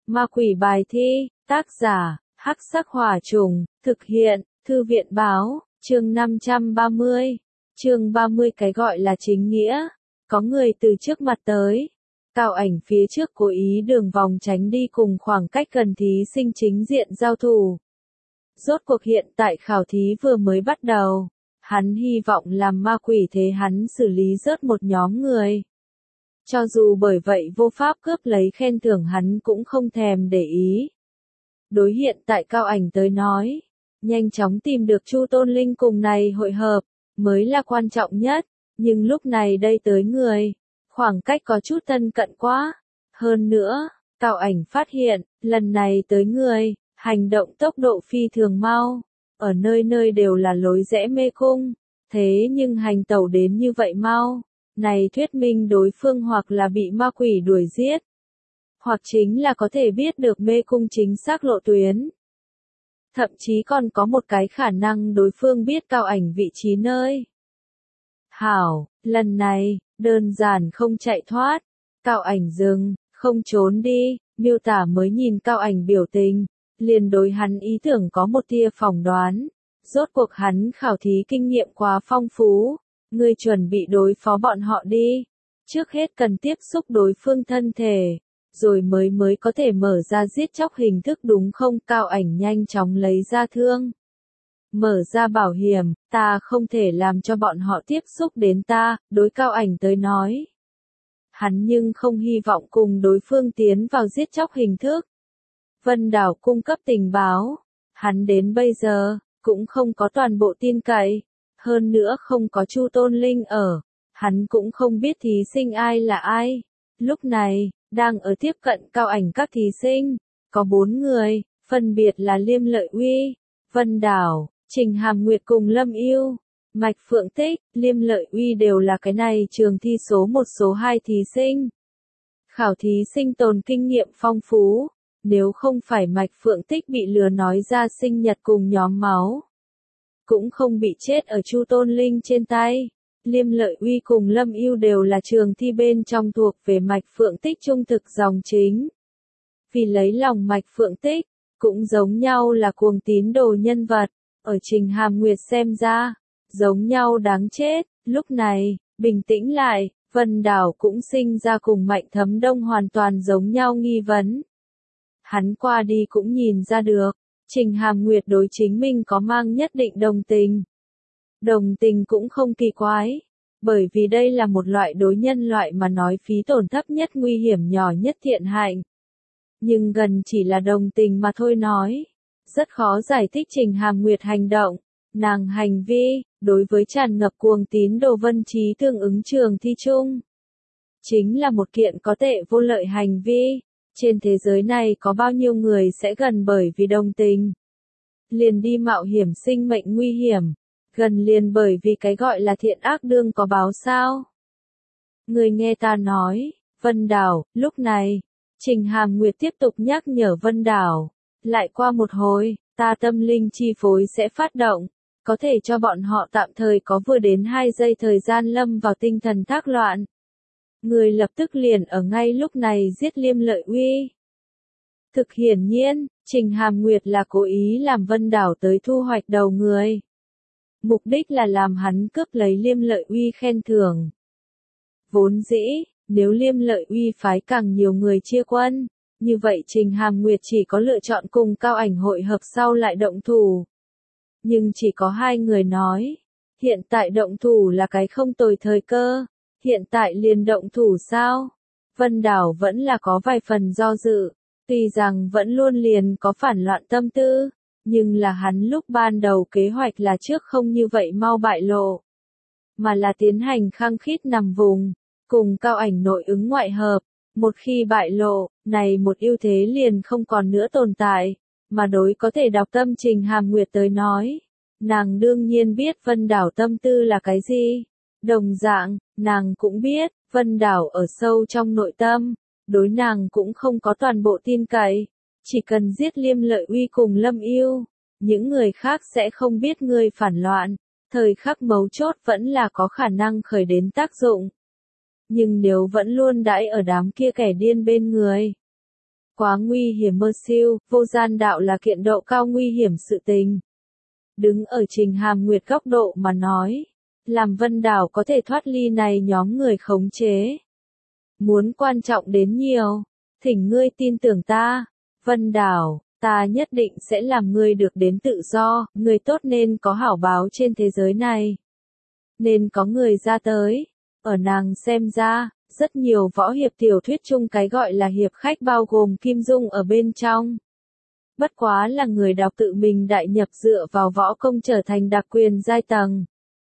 Ma quỷ bài thi, tác giả, Hắc Sắc Hỏa Trùng, thực hiện, Thư viện báo, chương 530. Chương 30 cái gọi là chính nghĩa. Có người từ trước mặt tới. Cao Ảnh phía trước cố ý đường vòng tránh đi cùng khoảng cách gần thí sinh chính diện giao thủ. Rốt cuộc hiện tại khảo thí vừa mới bắt đầu. Hắn hy vọng làm ma quỷ thế hắn xử lý rớt một nhóm người. Cho dù bởi vậy vô pháp cướp lấy khen thưởng hắn cũng không thèm để ý. Đối hiện tại Cao Ảnh tới nói, nhanh chóng tìm được Chu Tôn Linh cùng này hội hợp, mới là quan trọng nhất, nhưng lúc này đây tới người, khoảng cách có chút thân cận quá. Hơn nữa, Cao Ảnh phát hiện, lần này tới người, hành động tốc độ phi thường mau, ở nơi nơi đều là lối rẽ mê cung, thế nhưng hành tẩu đến như vậy mau. Này thuyết minh đối phương hoặc là bị ma quỷ đuổi giết, hoặc chính là có thể biết được mê cung chính xác lộ tuyến. Thậm chí còn có một cái khả năng đối phương biết Cao Ảnh vị trí nơi. Hảo, lần này, đơn giản không chạy thoát. Cao Ảnh dừng, không trốn đi, miêu tả mới nhìn Cao Ảnh biểu tình, liền đối hắn ý tưởng có một tia phỏng đoán. Rốt cuộc hắn khảo thí kinh nghiệm quá phong phú. Ngươi chuẩn bị đối phó bọn họ đi. Trước hết cần tiếp xúc đối phương thân thể, rồi mới có thể mở ra giết chóc hình thức đúng không? Cao Ảnh nhanh chóng lấy ra thương. Mở ra bảo hiểm, ta không thể làm cho bọn họ tiếp xúc đến ta, đối Cao Ảnh tới nói. Hắn nhưng không hy vọng cùng đối phương tiến vào giết chóc hình thức. Vân Đảo cung cấp tình báo, hắn đến bây giờ, cũng không có toàn bộ tin cậy. Hơn nữa không có Chu Tôn Linh ở, hắn cũng không biết thí sinh ai là ai. Lúc này, đang ở tiếp cận Cao Ảnh các thí sinh, có 4 người, phân biệt là Liêm Lợi Uy, Vân Đảo, Trình Hàm Nguyệt cùng Lâm Yêu, Mạch Phượng Tích. Liêm Lợi Uy đều là cái này trường thi số 1 số 2 thí sinh. Khảo thí sinh tồn kinh nghiệm phong phú, nếu không phải Mạch Phượng Tích bị lừa nói ra sinh nhật cùng nhóm máu, cũng không bị chết ở Chu Tôn Linh trên tay. Liêm Lợi Uy cùng Lâm Yêu đều là trường thi bên trong thuộc về Mạch Phượng Tích trung thực dòng chính. Vì lấy lòng Mạch Phượng Tích, cũng giống nhau là cuồng tín đồ nhân vật, ở Trình Hàm Nguyệt xem ra, giống nhau đáng chết. Lúc này, bình tĩnh lại, Vân Đảo cũng sinh ra cùng Mạnh Thấm Đông hoàn toàn giống nhau nghi vấn. Hắn qua đi cũng nhìn ra được. Trình Hàm Nguyệt đối chính mình có mang nhất định đồng tình. Đồng tình cũng không kỳ quái, bởi vì đây là một loại đối nhân loại mà nói phí tổn thấp nhất nguy hiểm nhỏ nhất thiện hạnh. Nhưng gần chỉ là đồng tình mà thôi nói. Rất khó giải thích Trình Hàm Nguyệt hành động, nàng hành vi, đối với tràn ngập cuồng tín đồ Vân Trí tương ứng trường thi chung. Chính là một kiện có tệ vô lợi hành vi. Trên thế giới này có bao nhiêu người sẽ gần bởi vì đồng tình, liền đi mạo hiểm sinh mệnh nguy hiểm, gần liền bởi vì cái gọi là thiện ác đương có báo sao? Người nghe ta nói, Vân Đảo. Lúc này, Trình Hàm Nguyệt tiếp tục nhắc nhở Vân Đảo, lại qua một hồi, ta tâm linh chi phối sẽ phát động, có thể cho bọn họ tạm thời có vừa đến 2 giây thời gian lâm vào tinh thần thác loạn. Người lập tức liền ở ngay lúc này giết Liêm Lợi Uy. Thực hiển nhiên, Trình Hàm Nguyệt là cố ý làm Vân Đảo tới thu hoạch đầu người. Mục đích là làm hắn cướp lấy Liêm Lợi Uy khen thưởng. Vốn dĩ, nếu Liêm Lợi Uy phái càng nhiều người chia quân, như vậy Trình Hàm Nguyệt chỉ có lựa chọn cùng Cao Ảnh hội hợp sau lại động thủ. Nhưng chỉ có 2 người nói, hiện tại động thủ là cái không tồi thời cơ. Hiện tại liền động thủ sao? Vân Đảo vẫn là có vài phần do dự, tuy rằng vẫn luôn liền có phản loạn tâm tư, nhưng là hắn lúc ban đầu kế hoạch là trước không như vậy mau bại lộ, mà là tiến hành khăng khít nằm vùng, cùng Cao Ảnh nội ứng ngoại hợp. Một khi bại lộ, này một ưu thế liền không còn nữa tồn tại, mà đối có thể đọc tâm Trình Hàm Nguyệt tới nói, nàng đương nhiên biết Vân Đảo tâm tư là cái gì. Đồng dạng, nàng cũng biết, Vân Đảo ở sâu trong nội tâm, đối nàng cũng không có toàn bộ tin cậy. Chỉ cần giết Liêm Lợi Uy cùng Lâm Yêu, những người khác sẽ không biết ngươi phản loạn, thời khắc mấu chốt vẫn là có khả năng khởi đến tác dụng. Nhưng nếu vẫn luôn đãi ở đám kia kẻ điên bên người, quá nguy hiểm mơ siêu, vô gian đạo là kiện độ cao nguy hiểm sự tình. Đứng ở Trình Hàm Nguyệt góc độ mà nói, làm Vân Đảo có thể thoát ly này nhóm người khống chế. Muốn quan trọng đến nhiều, thỉnh ngươi tin tưởng ta, Vân Đảo, ta nhất định sẽ làm ngươi được đến tự do, người tốt nên có hảo báo trên thế giới này. Nên có người ra tới, ở nàng xem ra, rất nhiều võ hiệp tiểu thuyết chung cái gọi là hiệp khách bao gồm Kim Dung ở bên trong. Bất quá là người đọc tự mình đại nhập dựa vào võ công trở thành đặc quyền giai tầng.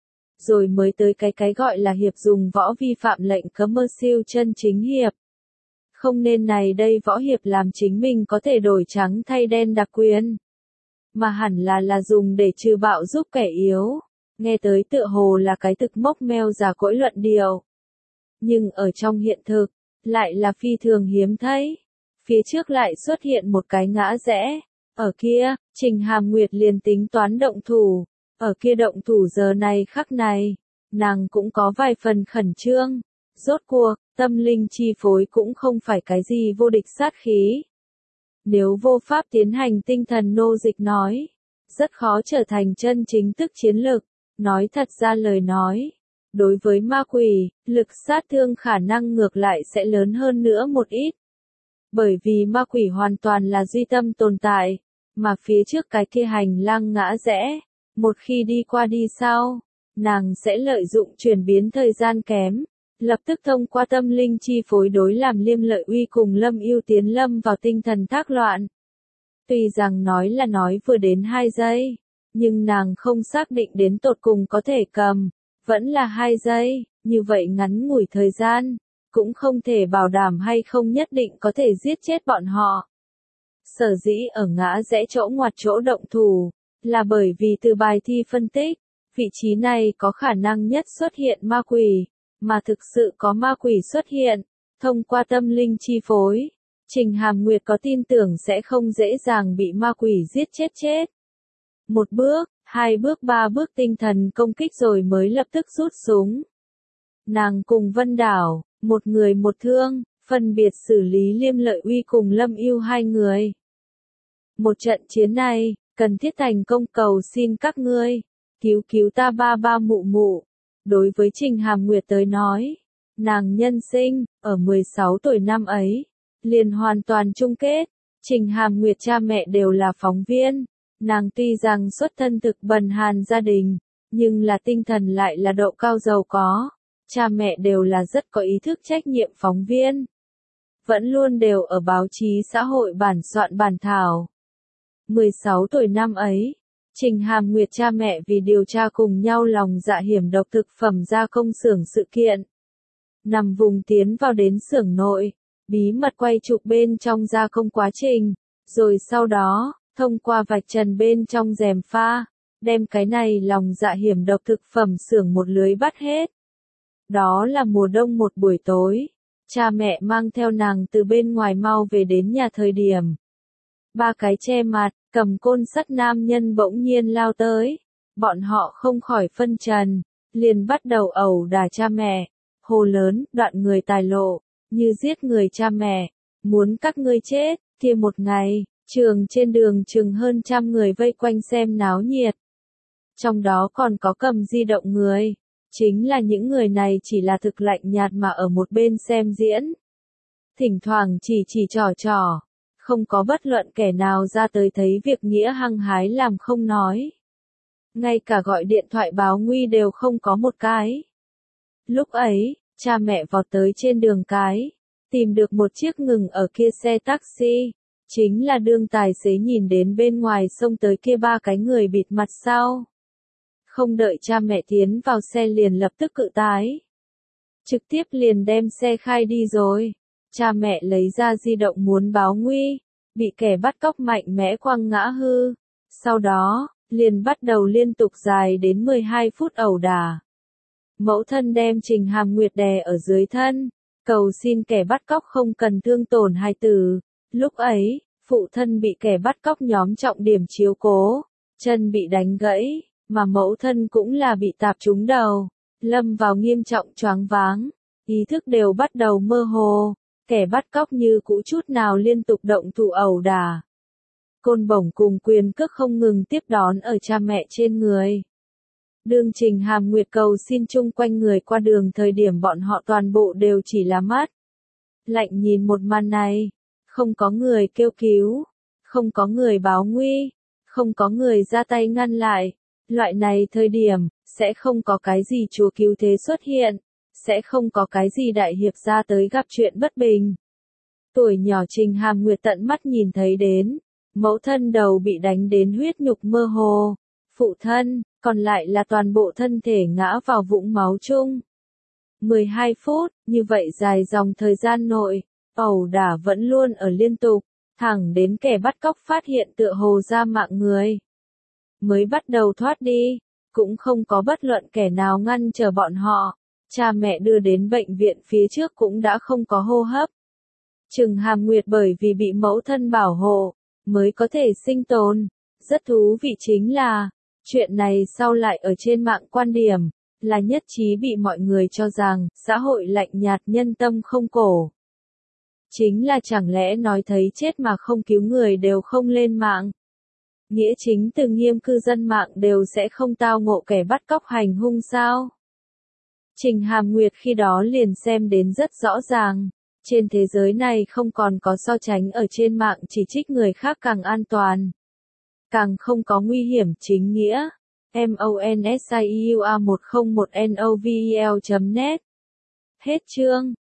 Rồi mới tới cái gọi là hiệp dùng võ vi phạm lệnh cấm mơ siêu chân chính hiệp. Không nên này đây võ hiệp làm chính mình có thể đổi trắng thay đen đặc quyền. Mà hẳn là dùng để trừ bạo giúp kẻ yếu. Nghe tới tựa hồ là cái thực mốc meo giả cỗi luận điều. Nhưng ở trong hiện thực, lại là phi thường hiếm thấy. Phía trước lại xuất hiện một cái ngã rẽ. Ở kia, Trình Hàm Nguyệt liền tính toán động thủ. Ở kia động thủ giờ này khắc này, nàng cũng có vài phần khẩn trương. Rốt cuộc, tâm linh chi phối cũng không phải cái gì vô địch sát khí. Nếu vô pháp tiến hành tinh thần nô dịch nói, rất khó trở thành chân chính tức chiến lực. Nói thật ra lời nói, đối với ma quỷ, lực sát thương khả năng ngược lại sẽ lớn hơn nữa một ít. Bởi vì ma quỷ hoàn toàn là duy tâm tồn tại, mà phía trước cái kia hành lang ngã rẽ, một khi đi qua đi sau, nàng sẽ lợi dụng chuyển biến thời gian kém, lập tức thông qua tâm linh chi phối đối làm Liêm Lợi Uy cùng Lâm Ưu Tiến lâm vào tinh thần thác loạn. Tuy rằng nói là nói vừa đến 2 giây, nhưng nàng không xác định đến tột cùng có thể cầm, vẫn là 2 giây, như vậy ngắn ngủi thời gian, cũng không thể bảo đảm hay không nhất định có thể giết chết bọn họ. Sở dĩ ở ngã rẽ chỗ ngoặt chỗ động thủ, là bởi vì từ bài thi phân tích, vị trí này có khả năng nhất xuất hiện ma quỷ, mà thực sự có ma quỷ xuất hiện, thông qua tâm linh chi phối. Trình Hàm Nguyệt có tin tưởng sẽ không dễ dàng bị ma quỷ giết chết. 1 bước, 2 bước 3 bước tinh thần công kích rồi mới lập tức rút súng. Nàng cùng Vân Đảo, một người một thương, phân biệt xử lý Liêm Lợi Uy cùng Lâm Ưu 2 người. Một trận chiến này, cần thiết thành công cầu xin các ngươi, cứu ta ba ba mụ mụ. Đối với Trình Hàm Nguyệt tới nói, nàng nhân sinh, ở 16 tuổi năm ấy, liền hoàn toàn chung kết. Trình Hàm Nguyệt cha mẹ đều là phóng viên. Nàng tuy rằng xuất thân thực bần hàn gia đình, nhưng là tinh thần lại là độ cao giàu có. Cha mẹ đều là rất có ý thức trách nhiệm phóng viên. Vẫn luôn đều ở báo chí xã hội bản soạn bản thảo. 16 tuổi năm ấy, Trình Hàm Nguyệt cha mẹ vì điều tra cùng nhau lòng dạ hiểm độc thực phẩm gia công xưởng sự kiện. Nằm vùng tiến vào đến xưởng nội, bí mật quay chụp bên trong gia công quá trình, rồi sau đó, thông qua vạch trần bên trong rèm pha, đem cái này lòng dạ hiểm độc thực phẩm xưởng một lưới bắt hết. Đó là mùa đông một buổi tối, cha mẹ mang theo nàng từ bên ngoài mau về đến nhà thời điểm. 3 cái che mặt, cầm côn sắt nam nhân bỗng nhiên lao tới, bọn họ không khỏi phân trần, liền bắt đầu ẩu đả cha mẹ, hô lớn, đoạn người tài lộ, như giết người cha mẹ, muốn các ngươi chết. Kia một ngày, trường trên đường chừng hơn 100 người vây quanh xem náo nhiệt. Trong đó còn có cầm di động người, chính là những người này chỉ là thực lạnh nhạt mà ở một bên xem diễn. Thỉnh thoảng chỉ trò, không có bất luận kẻ nào ra tới thấy việc nghĩa hăng hái làm không nói. Ngay cả gọi điện thoại báo nguy đều không có một cái. Lúc ấy, cha mẹ vọt tới trên đường cái, tìm được một chiếc ngừng ở kia xe taxi, chính là đương tài xế nhìn đến bên ngoài xông tới kia 3 cái người bịt mặt sau. Không đợi cha mẹ tiến vào xe liền lập tức cự tái. Trực tiếp liền đem xe khai đi rồi. Cha mẹ lấy ra di động muốn báo nguy, bị kẻ bắt cóc mạnh mẽ quăng ngã hư. Sau đó, liền bắt đầu liên tục dài đến 12 phút ẩu đả. Mẫu thân đem Trình Hàm Nguyệt đè ở dưới thân, cầu xin kẻ bắt cóc không cần thương tổn hài tử. Lúc ấy, phụ thân bị kẻ bắt cóc nhóm trọng điểm chiếu cố, chân bị đánh gãy, mà mẫu thân cũng là bị tạp trúng đầu, lâm vào nghiêm trọng choáng váng, ý thức đều bắt đầu mơ hồ. Kẻ bắt cóc như cũ chút nào liên tục động thủ ẩu đả. Côn bổng cùng quyền cước không ngừng tiếp đón ở cha mẹ trên người. Đường Trình Hàm Nguyệt cầu xin chung quanh người qua đường thời điểm bọn họ toàn bộ đều chỉ là mắt lạnh nhìn một màn này. Không có người kêu cứu, không có người báo nguy, không có người ra tay ngăn lại. Loại này thời điểm, sẽ không có cái gì chúa cứu thế xuất hiện, sẽ không có cái gì đại hiệp ra tới gặp chuyện bất bình. Tuổi nhỏ Trình Hàm Nguyệt tận mắt nhìn thấy đến, mẫu thân đầu bị đánh đến huyết nhục mơ hồ, phụ thân, còn lại là toàn bộ thân thể ngã vào vũng máu chung. 12 phút, như vậy dài dòng thời gian nội, ẩu đả vẫn luôn ở liên tục, thẳng đến kẻ bắt cóc phát hiện tựa hồ ra mạng người. Mới bắt đầu thoát đi, cũng không có bất luận kẻ nào ngăn trở bọn họ. Cha mẹ đưa đến bệnh viện phía trước cũng đã không có hô hấp. Trừng Hàm Nguyệt bởi vì bị mẫu thân bảo hộ, mới có thể sinh tồn. Rất thú vị chính là, chuyện này sau lại ở trên mạng quan điểm, là nhất trí bị mọi người cho rằng, xã hội lạnh nhạt nhân tâm không cổ. Chính là chẳng lẽ nói thấy chết mà không cứu người đều không lên mạng. Nghĩa chính từ nghiêm cư dân mạng đều sẽ không tao ngộ kẻ bắt cóc hành hung sao? Trình Hàm Nguyệt khi đó liền xem đến rất rõ ràng. Trên thế giới này không còn có so sánh ở trên mạng chỉ trích người khác càng an toàn. Càng không có nguy hiểm chính nghĩa. MONSIEUA101NOVEL.net Hết chương.